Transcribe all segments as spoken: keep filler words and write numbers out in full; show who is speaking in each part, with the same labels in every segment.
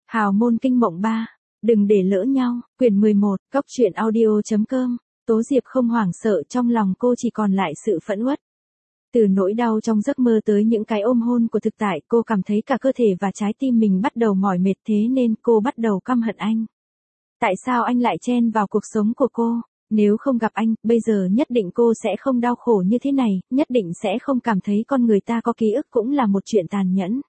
Speaker 1: Hào môn kinh mộng ba. Đừng để lỡ nhau. Quyển mười một, Cốc truyện audio.com. Tố Diệp không hoảng sợ, trong lòng cô chỉ còn lại sự phẫn uất. Từ nỗi đau trong giấc mơ tới những cái ôm hôn của thực tại, cô cảm thấy cả cơ thể và trái tim mình bắt đầu mỏi mệt, thế nên cô bắt đầu căm hận anh. Tại sao anh lại chen vào cuộc sống của cô? Nếu không gặp anh, bây giờ nhất định cô sẽ không đau khổ như thế này, nhất định sẽ không cảm thấy con người ta có ký ức cũng là một chuyện tàn nhẫn.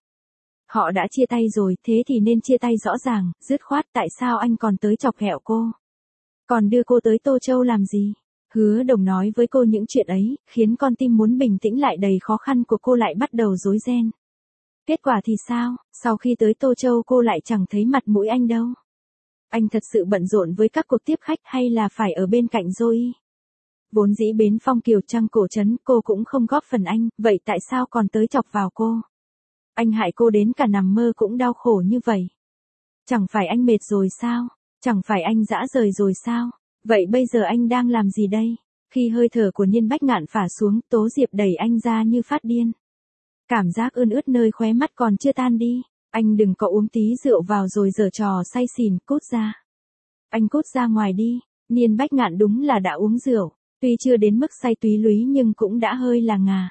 Speaker 1: Họ đã chia tay rồi, thế thì nên chia tay rõ ràng, dứt khoát, tại sao anh còn tới chọc ghẹo cô? Còn đưa cô tới Tô Châu làm gì? Hứa Đồng nói với cô những chuyện ấy, khiến con tim muốn bình tĩnh lại đầy khó khăn của cô lại bắt đầu rối ren. Kết quả thì sao? Sau khi tới Tô Châu cô lại chẳng thấy mặt mũi anh đâu. Anh thật sự bận rộn với các cuộc tiếp khách hay là phải ở bên cạnh Zoe? Vốn dĩ bến Phong Kiều Trăng Cổ Trấn cô cũng không góp phần anh, vậy tại sao còn tới chọc vào cô? Anh hại cô đến cả nằm mơ cũng đau khổ như vậy. Chẳng phải anh mệt rồi sao? Chẳng phải anh dã rời rồi sao? Vậy bây giờ anh đang làm gì đây? Khi hơi thở của Niên Bách Ngạn phả xuống, Tố Diệp đẩy anh ra như phát điên. Cảm giác ươn ướt nơi khóe mắt còn chưa tan đi. Anh đừng có uống tí rượu vào rồi giở trò say xỉn, cút ra. Anh cút ra ngoài đi. Niên Bách Ngạn đúng là đã uống rượu, tuy chưa đến mức say túy lúy nhưng cũng đã hơi là ngà.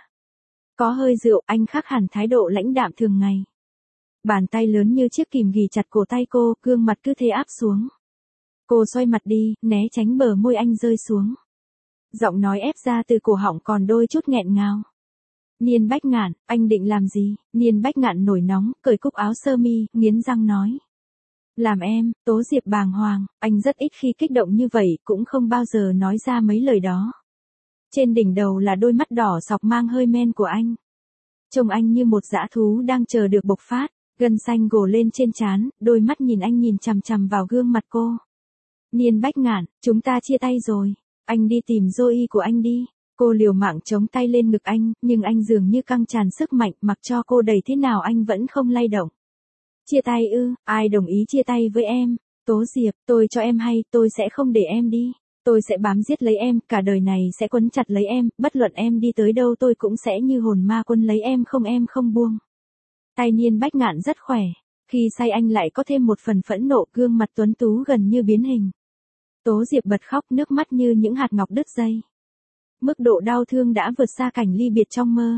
Speaker 1: Có hơi rượu, anh khác hẳn thái độ lãnh đạm thường ngày. Bàn tay lớn như chiếc kìm ghì chặt cổ tay cô, gương mặt cứ thế áp xuống. Cô xoay mặt đi, né tránh bờ môi anh rơi xuống. Giọng nói ép ra từ cổ họng còn đôi chút nghẹn ngào. Niên Bách Ngạn, anh định làm gì? Niên Bách Ngạn nổi nóng, cởi cúc áo sơ mi, nghiến răng nói. Làm em. Tố Diệp bàng hoàng, anh rất ít khi kích động như vậy, cũng không bao giờ nói ra mấy lời đó. Trên đỉnh đầu là đôi mắt đỏ sọc mang hơi men của anh. Trông anh như một dã thú đang chờ được bộc phát, gân xanh gồ lên trên trán, đôi mắt nhìn anh nhìn chằm chằm vào gương mặt cô. Niên Bách Ngạn, chúng ta chia tay rồi, anh đi tìm Zoe của anh đi. Cô liều mạng chống tay lên ngực anh, nhưng anh dường như căng tràn sức mạnh, mặc cho cô đẩy thế nào anh vẫn không lay động. Chia tay ư? Ai đồng ý chia tay với em? Tố Diệp, tôi cho em hay, tôi sẽ không để em đi. Tôi sẽ bám giết lấy em, cả đời này sẽ quấn chặt lấy em, bất luận em đi tới đâu tôi cũng sẽ như hồn ma quân lấy em không em không buông. Tay Niên Bách Ngạn rất khỏe, khi say anh lại có thêm một phần phẫn nộ, gương mặt tuấn tú gần như biến hình. Tố Diệp bật khóc, nước mắt như những hạt ngọc đứt dây. Mức độ đau thương đã vượt xa cảnh ly biệt trong mơ.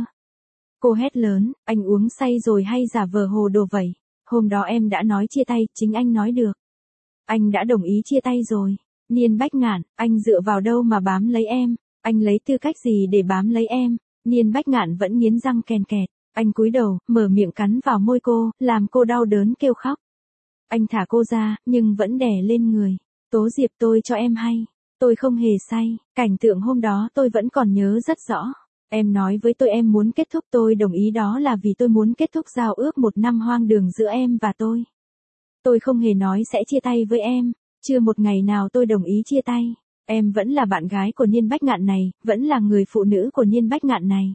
Speaker 1: Cô hét lớn, anh uống say rồi hay giả vờ hồ đồ vậy? Hôm đó em đã nói chia tay, chính anh nói được. Anh đã đồng ý chia tay rồi. Niên Bách Ngạn, anh dựa vào đâu mà bám lấy em? Anh lấy tư cách gì để bám lấy em? Niên Bách Ngạn vẫn nghiến răng kèn kẹt. Anh cúi đầu, mở miệng cắn vào môi cô, làm cô đau đớn kêu khóc. Anh thả cô ra, nhưng vẫn đè lên người. Tố Diệp, tôi cho em hay. Tôi không hề say, cảnh tượng hôm đó tôi vẫn còn nhớ rất rõ. Em nói với tôi em muốn kết thúc, tôi đồng ý, đó là vì tôi muốn kết thúc giao ước một năm hoang đường giữa em và tôi. Tôi không hề nói sẽ chia tay với em, chưa một ngày nào tôi đồng ý chia tay. Em vẫn là bạn gái của Niên Bách Ngạn này, vẫn là người phụ nữ của Niên Bách Ngạn này.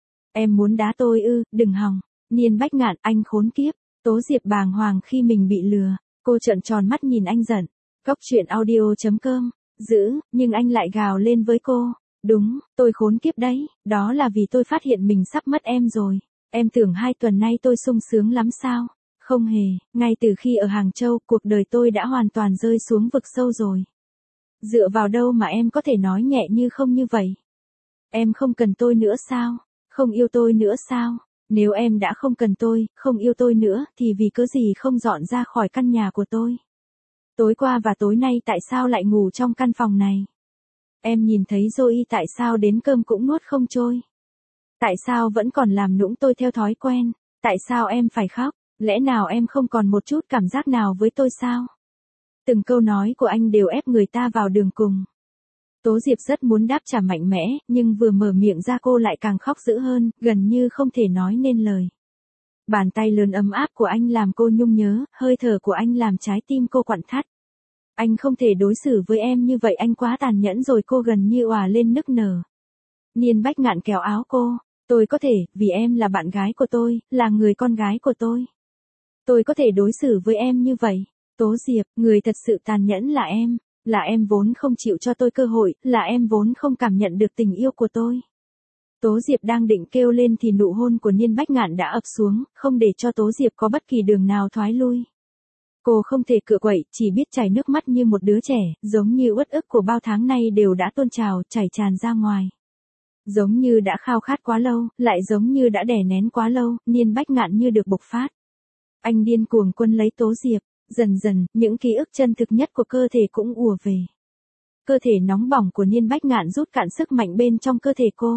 Speaker 1: Em muốn đá tôi ư? Đừng hòng. Niên Bách Ngạn, anh khốn kiếp. Tố Diệp bàng hoàng khi mình bị lừa, cô trợn tròn mắt nhìn anh giận. Cốc truyện audio.com. Giữ, nhưng anh lại gào lên với cô. Đúng, tôi khốn kiếp đấy, đó là vì tôi phát hiện mình sắp mất em rồi. Em tưởng hai tuần nay tôi sung sướng lắm sao? Không hề, ngay từ khi ở Hàng Châu, cuộc đời tôi đã hoàn toàn rơi xuống vực sâu rồi. Dựa vào đâu mà em có thể nói nhẹ như không như vậy? Em không cần tôi nữa sao? Không yêu tôi nữa sao? Nếu em đã không cần tôi, không yêu tôi nữa, thì vì cớ gì không dọn ra khỏi căn nhà của tôi? Tối qua và tối nay tại sao lại ngủ trong căn phòng này? Em nhìn thấy Zoe tại sao đến cơm cũng nuốt không trôi? Tại sao vẫn còn làm nũng tôi theo thói quen? Tại sao em phải khóc? Lẽ nào em không còn một chút cảm giác nào với tôi sao? Từng câu nói của anh đều ép người ta vào đường cùng. Tố Diệp rất muốn đáp trả mạnh mẽ, nhưng vừa mở miệng ra cô lại càng khóc dữ hơn, gần như không thể nói nên lời. Bàn tay lớn ấm áp của anh làm cô nhung nhớ, hơi thở của anh làm trái tim cô quặn thắt. Anh không thể đối xử với em như vậy, anh quá tàn nhẫn rồi, cô gần như òa lên nức nở. Niên Bách Ngạn kéo áo cô, tôi có thể, vì em là bạn gái của tôi, là người con gái của tôi. Tôi có thể đối xử với em như vậy. Tố Diệp, người thật sự tàn nhẫn là em, là em vốn không chịu cho tôi cơ hội, là em vốn không cảm nhận được tình yêu của tôi. Tố Diệp đang định kêu lên thì nụ hôn của Niên Bách Ngạn đã ập xuống, không để cho Tố Diệp có bất kỳ đường nào thoái lui. Cô không thể cựa quậy, chỉ biết chảy nước mắt như một đứa trẻ, giống như uất ức của bao tháng nay đều đã tuôn trào, chảy tràn ra ngoài. Giống như đã khao khát quá lâu, lại giống như đã đè nén quá lâu, Niên Bách Ngạn như được bộc phát. Anh điên cuồng quân lấy Tố Diệp, dần dần, những ký ức chân thực nhất của cơ thể cũng ùa về. Cơ thể nóng bỏng của Niên Bách Ngạn rút cạn sức mạnh bên trong cơ thể cô.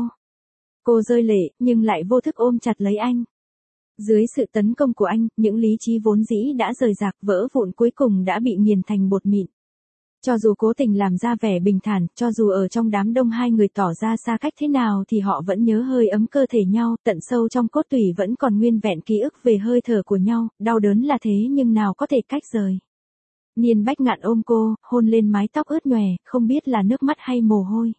Speaker 1: Cô rơi lệ, nhưng lại vô thức ôm chặt lấy anh. Dưới sự tấn công của anh, những lý trí vốn dĩ đã rời rạc vỡ vụn cuối cùng đã bị nghiền thành bột mịn. Cho dù cố tình làm ra vẻ bình thản, cho dù ở trong đám đông hai người tỏ ra xa cách thế nào thì họ vẫn nhớ hơi ấm cơ thể nhau, tận sâu trong cốt tủy vẫn còn nguyên vẹn ký ức về hơi thở của nhau, đau đớn là thế nhưng nào có thể cách rời. Niên Bách Ngạn ôm cô, hôn lên mái tóc ướt nhòe, không biết là nước mắt hay mồ hôi.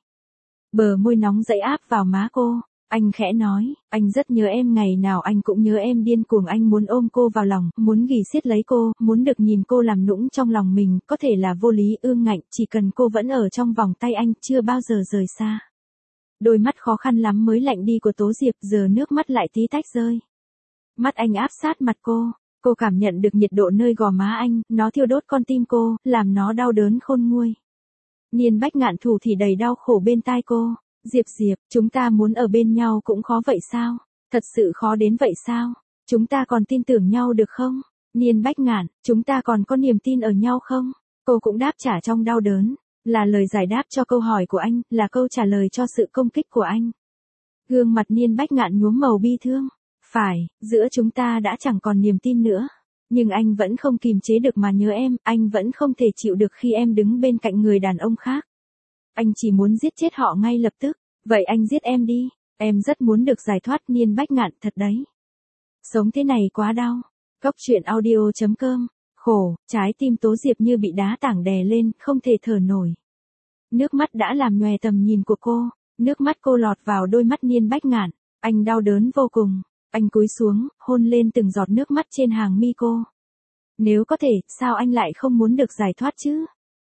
Speaker 1: Bờ môi nóng dậy áp vào má cô. Anh khẽ nói, anh rất nhớ em, ngày nào anh cũng nhớ em, điên cuồng anh muốn ôm cô vào lòng, muốn ghì siết lấy cô, muốn được nhìn cô làm nũng trong lòng mình, có thể là vô lý ương ngạnh, chỉ cần cô vẫn ở trong vòng tay anh, chưa bao giờ rời xa. Đôi mắt khó khăn lắm mới lạnh đi của Tố Diệp, giờ nước mắt lại tí tách rơi. Mắt anh áp sát mặt cô, cô cảm nhận được nhiệt độ nơi gò má anh, nó thiêu đốt con tim cô, làm nó đau đớn khôn nguôi. Niên Bách Ngạn thủ thì đầy đau khổ bên tai cô. Diệp Diệp, chúng ta muốn ở bên nhau cũng khó vậy sao? Thật sự khó đến vậy sao? Chúng ta còn tin tưởng nhau được không? Niên Bách Ngạn, chúng ta còn có niềm tin ở nhau không? Cô cũng đáp trả trong đau đớn, là lời giải đáp cho câu hỏi của anh, là câu trả lời cho sự công kích của anh. Gương mặt Niên Bách Ngạn nhuốm màu bi thương. Phải, giữa chúng ta đã chẳng còn niềm tin nữa. Nhưng anh vẫn không kìm chế được mà nhớ em, anh vẫn không thể chịu được khi em đứng bên cạnh người đàn ông khác. Anh chỉ muốn giết chết họ ngay lập tức. Vậy anh giết em đi. Em rất muốn được giải thoát. Niên Bách Ngạn, thật đấy. Sống thế này quá đau. Góc truyện audio chấm com. Khổ, trái tim Tố Diệp như bị đá tảng đè lên, không thể thở nổi. Nước mắt đã làm nhòe tầm nhìn của cô. Nước mắt cô lọt vào đôi mắt Niên Bách Ngạn. Anh đau đớn vô cùng. Anh cúi xuống, hôn lên từng giọt nước mắt trên hàng mi cô. Nếu có thể, sao anh lại không muốn được giải thoát chứ?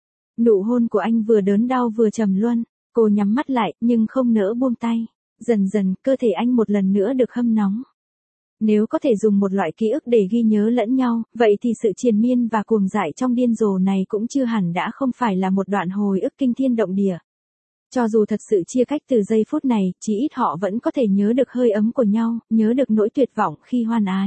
Speaker 1: Nụ hôn của anh vừa đớn đau vừa trầm luân. Cô nhắm mắt lại, nhưng không nỡ buông tay. Dần dần, cơ thể anh một lần nữa được hâm nóng. Nếu có thể dùng một loại ký ức để ghi nhớ lẫn nhau, vậy thì sự triền miên và cuồng dại trong điên rồ này cũng chưa hẳn đã không phải là một đoạn hồi ức kinh thiên động địa. Cho dù thật sự chia cách từ giây phút này, chỉ ít họ vẫn có thể nhớ được hơi ấm của nhau, nhớ được nỗi tuyệt vọng khi hoan ái.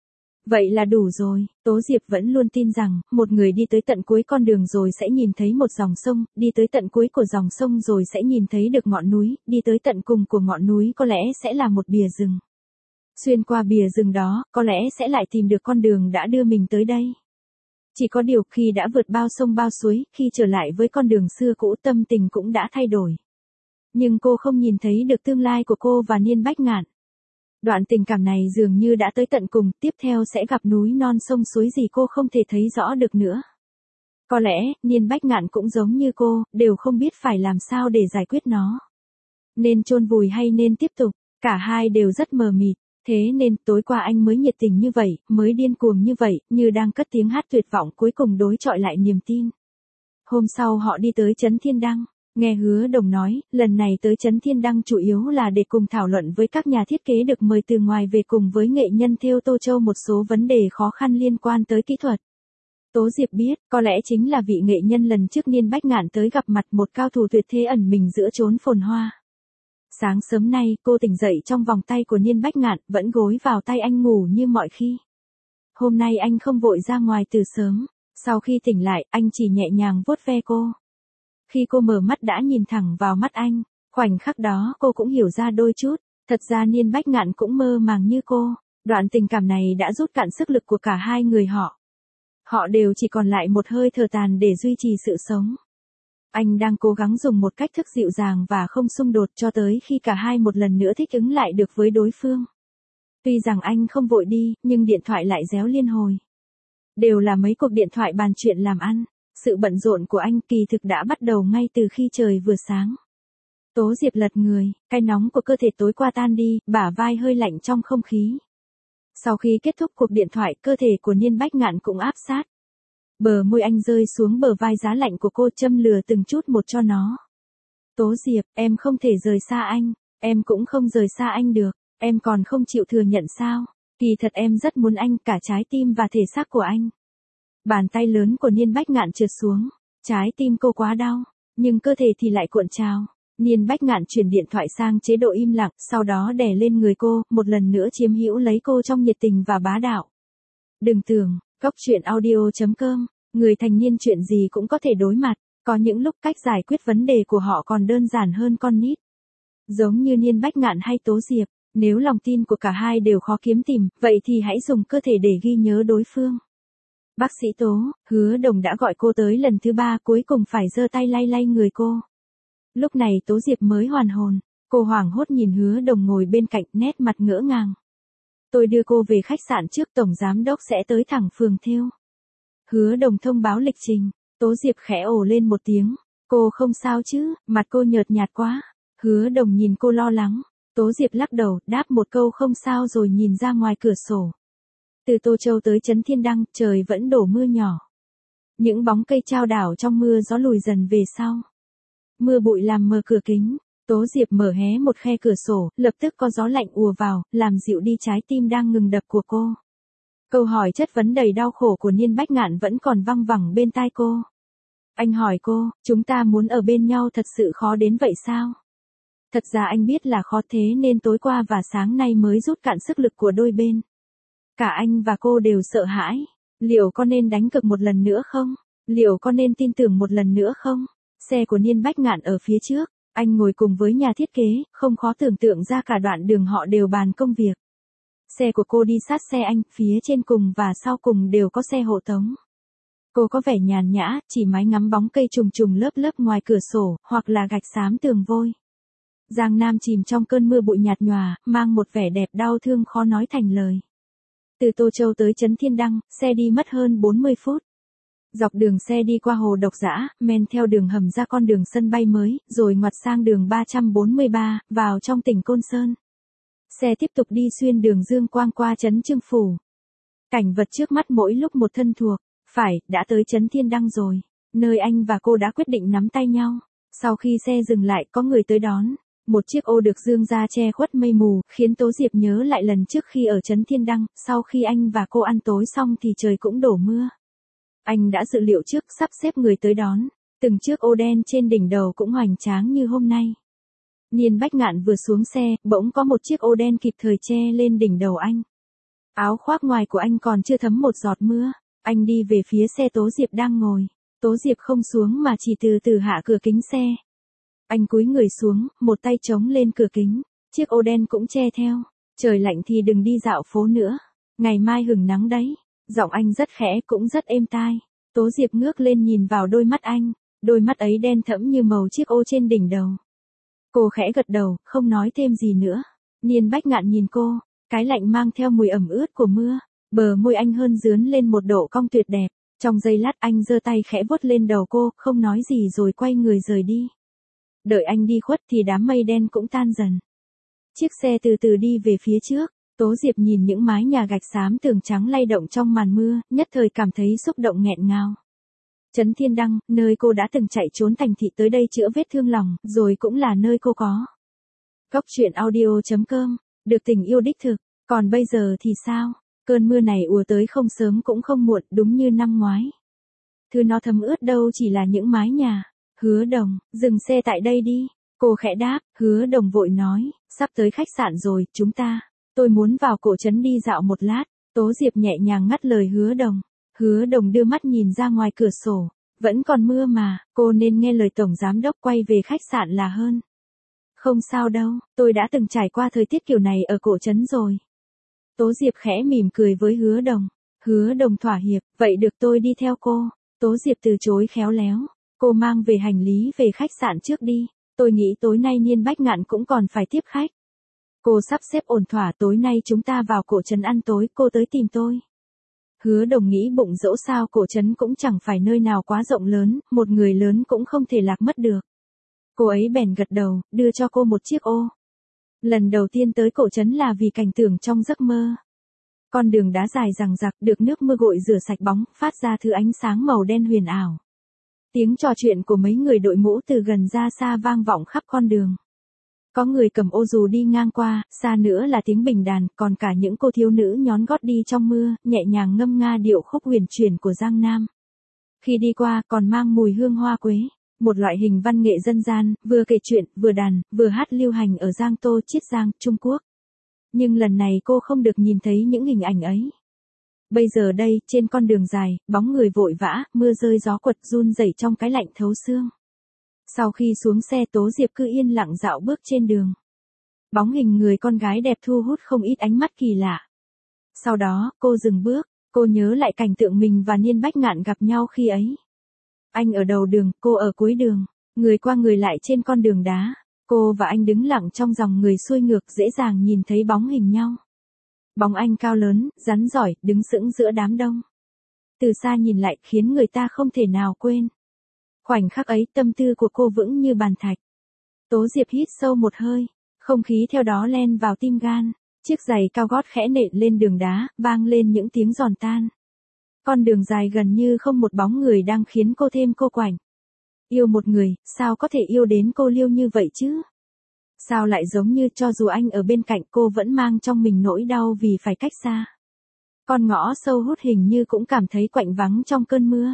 Speaker 1: Vậy là đủ rồi, Tố Diệp vẫn luôn tin rằng, một người đi tới tận cuối con đường rồi sẽ nhìn thấy một dòng sông, đi tới tận cuối của dòng sông rồi sẽ nhìn thấy được ngọn núi, đi tới tận cùng của ngọn núi có lẽ sẽ là một bìa rừng. Xuyên qua bìa rừng đó, có lẽ sẽ lại tìm được con đường đã đưa mình tới đây. Chỉ có điều khi đã vượt bao sông bao suối, khi trở lại với con đường xưa cũ tâm tình cũng đã thay đổi. Nhưng cô không nhìn thấy được tương lai của cô và Niên Bách Ngạn. Đoạn tình cảm này dường như đã tới tận cùng, tiếp theo sẽ gặp núi non sông suối gì cô không thể thấy rõ được nữa. Có lẽ, Niên Bách Ngạn cũng giống như cô, đều không biết phải làm sao để giải quyết nó. Nên chôn vùi hay nên tiếp tục, cả hai đều rất mờ mịt. Thế nên, tối qua anh mới nhiệt tình như vậy, mới điên cuồng như vậy, như đang cất tiếng hát tuyệt vọng cuối cùng đối chọi lại niềm tin. Hôm sau họ đi tới Trấn Thiên Đăng. Nghe Hứa Đồng nói, lần này tới Trấn Thiên Đăng chủ yếu là để cùng thảo luận với các nhà thiết kế được mời từ ngoài về cùng với nghệ nhân thêu Tô Châu một số vấn đề khó khăn liên quan tới kỹ thuật. Tố Diệp biết, có lẽ chính là vị nghệ nhân lần trước Niên Bách Ngạn tới gặp mặt một cao thủ tuyệt thế ẩn mình giữa chốn phồn hoa. Sáng sớm nay, cô tỉnh dậy trong vòng tay của Niên Bách Ngạn, vẫn gối vào tay anh ngủ như mọi khi. Hôm nay anh không vội ra ngoài từ sớm, sau khi tỉnh lại, anh chỉ nhẹ nhàng vuốt ve cô. Khi cô mở mắt đã nhìn thẳng vào mắt anh, khoảnh khắc đó cô cũng hiểu ra đôi chút, thật ra Niên Bách Ngạn cũng mơ màng như cô, đoạn tình cảm này đã rút cạn sức lực của cả hai người họ. Họ đều chỉ còn lại một hơi thở tàn để duy trì sự sống. Anh đang cố gắng dùng một cách thức dịu dàng và không xung đột cho tới khi cả hai một lần nữa thích ứng lại được với đối phương. Tuy rằng anh không vội đi, nhưng điện thoại lại réo liên hồi. Đều là mấy cuộc điện thoại bàn chuyện làm ăn. Sự bận rộn của anh kỳ thực đã bắt đầu ngay từ khi trời vừa sáng. Tố Diệp lật người, cái nóng của cơ thể tối qua tan đi, bả vai hơi lạnh trong không khí. Sau khi kết thúc cuộc điện thoại, cơ thể của Niên Bách Ngạn cũng áp sát. Bờ môi anh rơi xuống bờ vai giá lạnh của cô, châm lửa từng chút một cho nó. Tố Diệp, em không thể rời xa anh, em cũng không rời xa anh được, em còn không chịu thừa nhận sao? Kỳ thật em rất muốn anh, cả trái tim và thể xác của anh. Bàn tay lớn của Niên Bách Ngạn trượt xuống, trái tim cô quá đau, nhưng cơ thể thì lại cuộn trào. Niên Bách Ngạn chuyển điện thoại sang chế độ im lặng, sau đó đè lên người cô, một lần nữa chiếm hữu lấy cô trong nhiệt tình và bá đạo. Đừng tưởng, Cốc truyện audio chấm com, người thành niên chuyện gì cũng có thể đối mặt, có những lúc cách giải quyết vấn đề của họ còn đơn giản hơn con nít. Giống như Niên Bách Ngạn hay Tố Diệp, nếu lòng tin của cả hai đều khó kiếm tìm, vậy thì hãy dùng cơ thể để ghi nhớ đối phương. Bác sĩ Tố, Hứa Đồng đã gọi cô tới lần thứ ba, cuối cùng phải giơ tay lay lay người cô. Lúc này Tố Diệp mới hoàn hồn, cô hoảng hốt nhìn Hứa Đồng ngồi bên cạnh, nét mặt ngỡ ngàng. Tôi đưa cô về khách sạn trước, tổng giám đốc sẽ tới thẳng phường Thêu. Hứa Đồng thông báo lịch trình, Tố Diệp khẽ ồ lên một tiếng, cô không sao chứ, mặt cô nhợt nhạt quá. Hứa Đồng nhìn cô lo lắng, Tố Diệp lắc đầu, đáp một câu không sao rồi nhìn ra ngoài cửa sổ. Từ Tô Châu tới Trấn Thiên Đăng, trời vẫn đổ mưa nhỏ. Những bóng cây chao đảo trong mưa gió lùi dần về sau. Mưa bụi làm mờ cửa kính, Tố Diệp mở hé một khe cửa sổ, lập tức có gió lạnh ùa vào, làm dịu đi trái tim đang ngừng đập của cô. Câu hỏi chất vấn đầy đau khổ của Niên Bách Ngạn vẫn còn văng vẳng bên tai cô. Anh hỏi cô, chúng ta muốn ở bên nhau thật sự khó đến vậy sao? Thật ra anh biết là khó, thế nên tối qua và sáng nay mới rút cạn sức lực của đôi bên. Cả anh và cô đều sợ hãi. Liệu có nên đánh cược một lần nữa không? Liệu có nên tin tưởng một lần nữa không? Xe của Niên Bách Ngạn ở phía trước, anh ngồi cùng với nhà thiết kế, không khó tưởng tượng ra cả đoạn đường họ đều bàn công việc. Xe của cô đi sát xe anh, phía trên cùng và sau cùng đều có xe hộ tống. Cô có vẻ nhàn nhã, chỉ mái ngắm bóng cây trùng trùng lớp lớp ngoài cửa sổ, hoặc là gạch xám tường vôi. Giang Nam chìm trong cơn mưa bụi nhạt nhòa, mang một vẻ đẹp đau thương khó nói thành lời. Từ Tô Châu tới Trấn Thiên Đăng, xe đi mất hơn bốn mươi phút. Dọc đường xe đi qua hồ Độc Dã, men theo đường hầm ra con đường sân bay mới, rồi ngoặt sang đường ba trăm bốn mươi ba, vào trong tỉnh Côn Sơn. Xe tiếp tục đi xuyên đường Dương Quang qua Trấn Chương Phủ. Cảnh vật trước mắt mỗi lúc một thân thuộc, phải, đã tới Trấn Thiên Đăng rồi, nơi anh và cô đã quyết định nắm tay nhau. Sau khi xe dừng lại, có người tới đón. Một chiếc ô được dương ra che khuất mây mù, khiến Tố Diệp nhớ lại lần trước khi ở Trấn Thiên Đăng, sau khi anh và cô ăn tối xong thì trời cũng đổ mưa. Anh đã dự liệu trước, sắp xếp người tới đón, từng chiếc ô đen trên đỉnh đầu cũng hoành tráng như hôm nay. Niên Bách Ngạn vừa xuống xe, bỗng có một chiếc ô đen kịp thời che lên đỉnh đầu anh. Áo khoác ngoài của anh còn chưa thấm một giọt mưa, anh đi về phía xe Tố Diệp đang ngồi. Tố Diệp không xuống mà chỉ từ từ hạ cửa kính xe. Anh cúi người xuống, một tay chống lên cửa kính, chiếc ô đen cũng che theo. Trời lạnh thì đừng đi dạo phố nữa, ngày mai hừng nắng đấy. Giọng anh rất khẽ cũng rất êm tai. Tố Diệp ngước lên nhìn vào đôi mắt anh, đôi mắt ấy đen thẫm như màu chiếc ô trên đỉnh đầu. Cô khẽ gật đầu, không nói thêm gì nữa. Niên Bách Ngạn nhìn cô, cái lạnh mang theo mùi ẩm ướt của mưa, bờ môi anh hơn dướn lên một độ cong tuyệt đẹp. Trong giây lát anh giơ tay khẽ vuốt lên đầu cô, không nói gì rồi quay người rời đi. Đợi anh đi khuất thì đám mây đen cũng tan dần. Chiếc xe từ từ đi về phía trước, Tố Diệp nhìn những mái nhà gạch xám tường trắng lay động trong màn mưa, nhất thời cảm thấy xúc động nghẹn ngào. Trấn Thiên Đăng, nơi cô đã từng chạy trốn thành thị tới đây chữa vết thương lòng, rồi cũng là nơi cô có. Cốc truyện audio chấm com, được tình yêu đích thực, còn bây giờ thì sao? Cơn mưa này ùa tới không sớm cũng không muộn, đúng như năm ngoái. Thứ nó thấm ướt đâu chỉ là những mái nhà. Hứa Đồng, dừng xe tại đây đi. Cô khẽ đáp, Hứa Đồng vội nói, sắp tới khách sạn rồi, chúng ta. Tôi muốn vào cổ trấn đi dạo một lát. Tố Diệp nhẹ nhàng ngắt lời Hứa Đồng. Hứa Đồng đưa mắt nhìn ra ngoài cửa sổ. Vẫn còn mưa mà, cô nên nghe lời tổng giám đốc quay về khách sạn là hơn. Không sao đâu, tôi đã từng trải qua thời tiết kiểu này ở cổ trấn rồi. Tố Diệp khẽ mỉm cười với Hứa Đồng. Hứa Đồng thỏa hiệp, vậy được tôi đi theo cô. Tố Diệp từ chối khéo léo. Cô mang về hành lý về khách sạn trước đi. Tôi nghĩ tối nay Niên Bách Ngạn cũng còn phải tiếp khách. Cô sắp xếp ổn thỏa, tối nay chúng ta vào cổ trấn ăn tối, cô tới tìm tôi. Hứa Đồng nghĩ bụng dẫu sao cổ trấn cũng chẳng phải nơi nào quá rộng lớn, một người lớn cũng không thể lạc mất được. Cô ấy bèn gật đầu, đưa cho cô một chiếc ô. Lần đầu tiên tới cổ trấn là vì cảnh tượng trong giấc mơ. Con đường đá dài dằng dặc, được nước mưa gội rửa sạch bóng, phát ra thứ ánh sáng màu đen huyền ảo. Tiếng trò chuyện của mấy người đội mũ từ gần ra xa vang vọng khắp con đường. Có người cầm ô dù đi ngang qua, xa nữa là tiếng bình đàn, còn cả những cô thiếu nữ nhón gót đi trong mưa, nhẹ nhàng ngâm nga điệu khúc huyền chuyển của Giang Nam. Khi đi qua, còn mang mùi hương hoa quế, một loại hình văn nghệ dân gian, vừa kể chuyện, vừa đàn, vừa hát lưu hành ở Giang Tô, Chiết Giang, Trung Quốc. Nhưng lần này cô không được nhìn thấy những hình ảnh ấy. Bây giờ đây, trên con đường dài, bóng người vội vã, mưa rơi gió quật run rẩy trong cái lạnh thấu xương. Sau khi xuống xe Tố Diệp cứ yên lặng dạo bước trên đường. Bóng hình người con gái đẹp thu hút không ít ánh mắt kỳ lạ. Sau đó, cô dừng bước, cô nhớ lại cảnh tượng mình và Niên Bách Ngạn gặp nhau khi ấy. Anh ở đầu đường, cô ở cuối đường, người qua người lại trên con đường đá. Cô và anh đứng lặng trong dòng người xuôi ngược dễ dàng nhìn thấy bóng hình nhau. Bóng anh cao lớn, rắn giỏi, đứng sững giữa đám đông. Từ xa nhìn lại khiến người ta không thể nào quên. Khoảnh khắc ấy tâm tư của cô vững như bàn thạch. Tố Diệp hít sâu một hơi, không khí theo đó len vào tim gan. Chiếc giày cao gót khẽ nện lên đường đá, vang lên những tiếng giòn tan. Con đường dài gần như không một bóng người đang khiến cô thêm cô quạnh. Yêu một người, sao có thể yêu đến cô liêu như vậy chứ? Sao lại giống như cho dù anh ở bên cạnh cô vẫn mang trong mình nỗi đau vì phải cách xa. Con ngõ sâu hút hình như cũng cảm thấy quạnh vắng trong cơn mưa.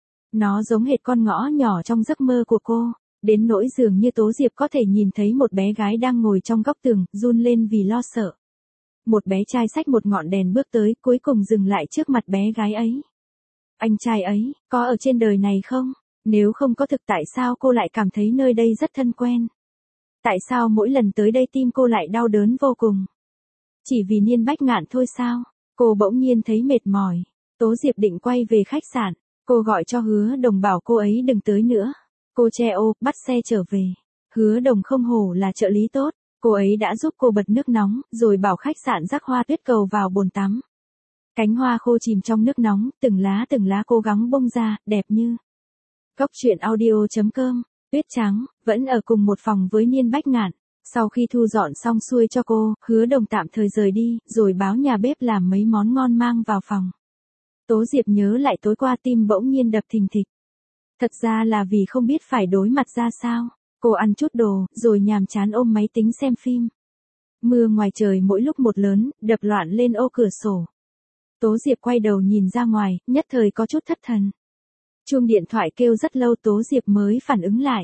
Speaker 1: Nó giống hệt con ngõ nhỏ trong giấc mơ của cô, đến nỗi dường như Tố Diệp có thể nhìn thấy một bé gái đang ngồi trong góc tường, run lên vì lo sợ. Một bé trai xách một ngọn đèn bước tới, cuối cùng dừng lại trước mặt bé gái ấy. Anh trai ấy, có ở trên đời này không? Nếu không có thực tại sao cô lại cảm thấy nơi đây rất thân quen? Tại sao mỗi lần tới đây tim cô lại đau đớn vô cùng? Chỉ vì Niên Bách Ngạn thôi sao? Cô bỗng nhiên thấy mệt mỏi. Tố Diệp định quay về khách sạn. Cô gọi cho Hứa Đồng bảo cô ấy đừng tới nữa. Cô che ô, bắt xe trở về. Hứa Đồng không hổ là trợ lý tốt. Cô ấy đã giúp cô bật nước nóng, rồi bảo khách sạn rắc hoa tuyết cầu vào bồn tắm. Cánh hoa khô chìm trong nước nóng, từng lá từng lá cố gắng bông ra, đẹp như. Góc truyện audio chấm com, Tuyết Trắng, vẫn ở cùng một phòng với Niên Bách Ngạn. Sau khi thu dọn xong xuôi cho cô, Hứa Đồng tạm thời rời đi, rồi báo nhà bếp làm mấy món ngon mang vào phòng. Tố Diệp nhớ lại tối qua tim bỗng nhiên đập thình thịch. Thật ra là vì không biết phải đối mặt ra sao. Cô ăn chút đồ, rồi nhàm chán ôm máy tính xem phim. Mưa ngoài trời mỗi lúc một lớn, đập loạn lên ô cửa sổ. Tố Diệp quay đầu nhìn ra ngoài, nhất thời có chút thất thần. Chuông điện thoại kêu rất lâu Tố Diệp mới phản ứng lại.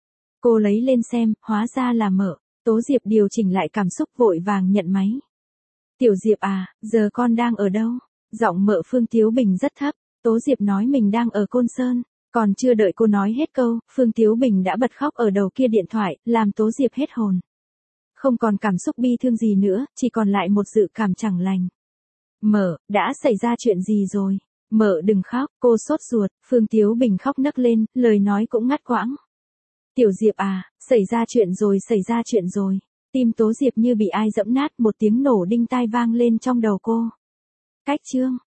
Speaker 1: Cô lấy lên xem, hóa ra là Mợ. Tố Diệp điều chỉnh lại cảm xúc vội vàng nhận máy. Tiểu Diệp à, giờ con đang ở đâu? Giọng Mợ Phương Tiếu Bình rất thấp. Tố Diệp nói mình đang ở Côn Sơn. Còn chưa đợi cô nói hết câu, Phương Tiếu Bình đã bật khóc ở đầu kia điện thoại, làm Tố Diệp hết hồn. Không còn cảm xúc bi thương gì nữa, chỉ còn lại một dự cảm chẳng lành. Mợ, đã xảy ra chuyện gì rồi? Mợ đừng khóc, cô sốt ruột. Phương Tiếu Bình khóc nấc lên, lời nói cũng ngắt quãng. Tiểu Diệp à, xảy ra chuyện rồi xảy ra chuyện rồi. Tim Tố Diệp như bị ai dẫm nát, một tiếng nổ đinh tai vang lên trong đầu cô. Cách chương.